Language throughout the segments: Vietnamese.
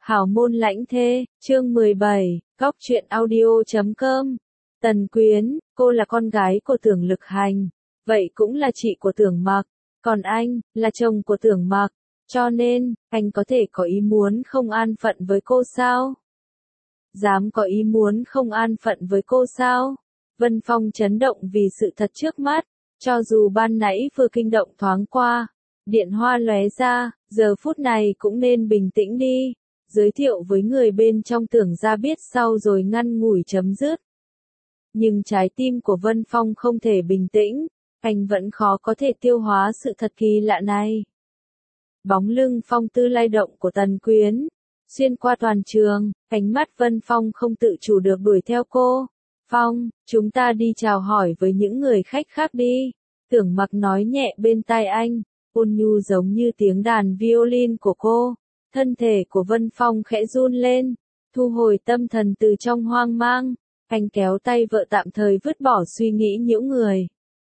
Hảo môn lãnh thê, chương 17, góc truyện audio.com. Tần Quyến, cô là con gái của Tưởng Lực Hành, vậy cũng là chị của Tưởng Mặc, còn anh, là chồng của Tưởng Mặc, cho nên, anh có thể có ý muốn không an phận với cô sao? Dám có ý muốn không an phận với cô sao? Vân Phong chấn động vì sự thật trước mắt, cho dù ban nãy vừa kinh động thoáng qua, điện hoa lóe ra, giờ phút này cũng nên bình tĩnh đi. Giới thiệu với người bên trong Tưởng ra biết sau rồi ngăn ngủi chấm dứt. Nhưng trái tim của Vân Phong không thể bình tĩnh, anh vẫn khó có thể tiêu hóa sự thật kỳ lạ này. Bóng lưng phong tư lay động của Tần Quyến, xuyên qua toàn trường, ánh mắt Vân Phong không tự chủ được đuổi theo cô. Phong, chúng ta đi chào hỏi với những người khách khác đi. Tưởng Mặc nói nhẹ bên tai anh, ôn nhu giống như tiếng đàn violin của cô. Thân thể của Vân Phong khẽ run lên, thu hồi tâm thần từ trong hoang mang, anh kéo tay vợ tạm thời vứt bỏ suy nghĩ nhiễu người.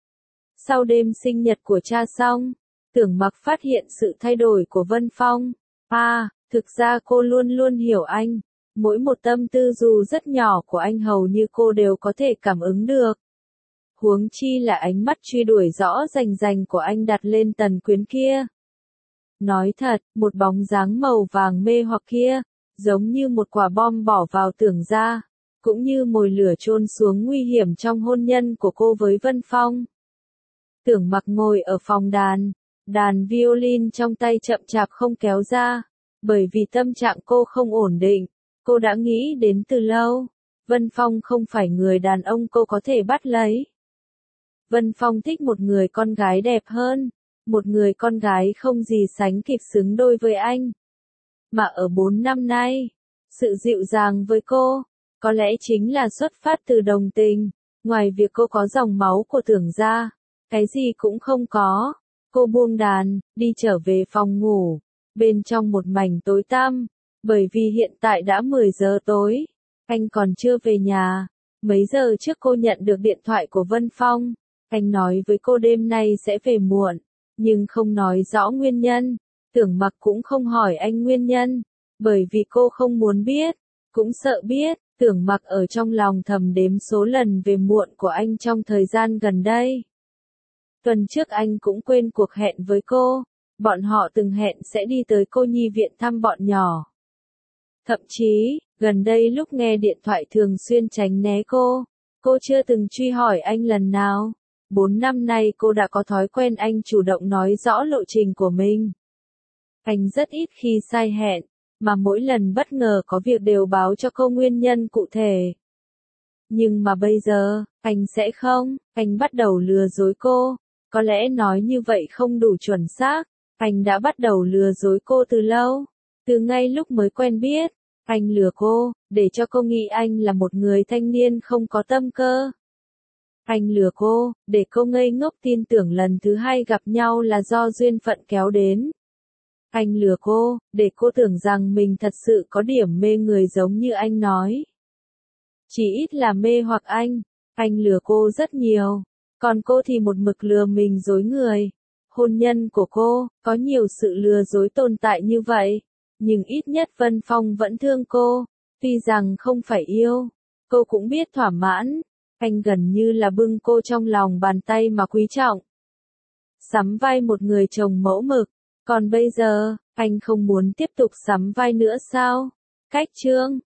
Sau đêm sinh nhật của cha xong, Tưởng Mặc phát hiện sự thay đổi của Vân Phong. Thực ra cô luôn luôn hiểu anh, mỗi một tâm tư dù rất nhỏ của anh hầu như cô đều có thể cảm ứng được. Huống chi là ánh mắt truy đuổi rõ rành rành của anh đặt lên Tần Quyến kia. Nói thật, một bóng dáng màu vàng mê hoặc kia, giống như một quả bom bỏ vào Tưởng ra, cũng như mồi lửa chôn xuống nguy hiểm trong hôn nhân của cô với Vân Phong. Tưởng Mặc ngồi ở phòng đàn violin trong tay chậm chạp không kéo ra, bởi vì tâm trạng cô không ổn định, cô đã nghĩ đến từ lâu, Vân Phong không phải người đàn ông cô có thể bắt lấy. Vân Phong thích một người con gái đẹp hơn. Một người con gái không gì sánh kịp xứng đôi với anh. Mà ở 4 năm nay, sự dịu dàng với cô, có lẽ chính là xuất phát từ đồng tình. Ngoài việc cô có dòng máu của Tưởng ra, cái gì cũng không có. Cô buông đàn, đi trở về phòng ngủ, bên trong một mảnh tối tăm, bởi vì hiện tại đã 10 giờ tối, anh còn chưa về nhà. Mấy giờ trước cô nhận được điện thoại của Vân Phong, anh nói với cô đêm nay sẽ về muộn. Nhưng không nói rõ nguyên nhân, Tưởng Mặc cũng không hỏi anh nguyên nhân, bởi vì cô không muốn biết, cũng sợ biết. Tưởng Mặc ở trong lòng thầm đếm số lần về muộn của anh trong thời gian gần đây. Tuần trước anh cũng quên cuộc hẹn với cô, bọn họ từng hẹn sẽ đi tới cô nhi viện thăm bọn nhỏ. Thậm chí, gần đây lúc nghe điện thoại thường xuyên tránh né cô chưa từng truy hỏi anh lần nào. 4 năm nay cô đã có thói quen anh chủ động nói rõ lộ trình của mình. Anh rất ít khi sai hẹn, mà mỗi lần bất ngờ có việc đều báo cho cô nguyên nhân cụ thể. Nhưng mà bây giờ, anh sẽ không, anh bắt đầu lừa dối cô. Có lẽ nói như vậy không đủ chuẩn xác, anh đã bắt đầu lừa dối cô từ lâu. Từ ngay lúc mới quen biết, anh lừa cô, để cho cô nghĩ anh là một người thanh niên không có tâm cơ. Anh lừa cô, để cô ngây ngốc tin tưởng lần thứ hai gặp nhau là do duyên phận kéo đến. Anh lừa cô, để cô tưởng rằng mình thật sự có điểm mê người giống như anh nói. Chỉ ít là mê hoặc anh lừa cô rất nhiều, còn cô thì một mực lừa mình dối người. Hôn nhân của cô, có nhiều sự lừa dối tồn tại như vậy, nhưng ít nhất Vân Phong vẫn thương cô, tuy rằng không phải yêu, cô cũng biết thỏa mãn. Anh gần như là bưng cô trong lòng bàn tay mà quý trọng. Sắm vai một người chồng mẫu mực, còn bây giờ, anh không muốn tiếp tục sắm vai nữa sao? Cách chương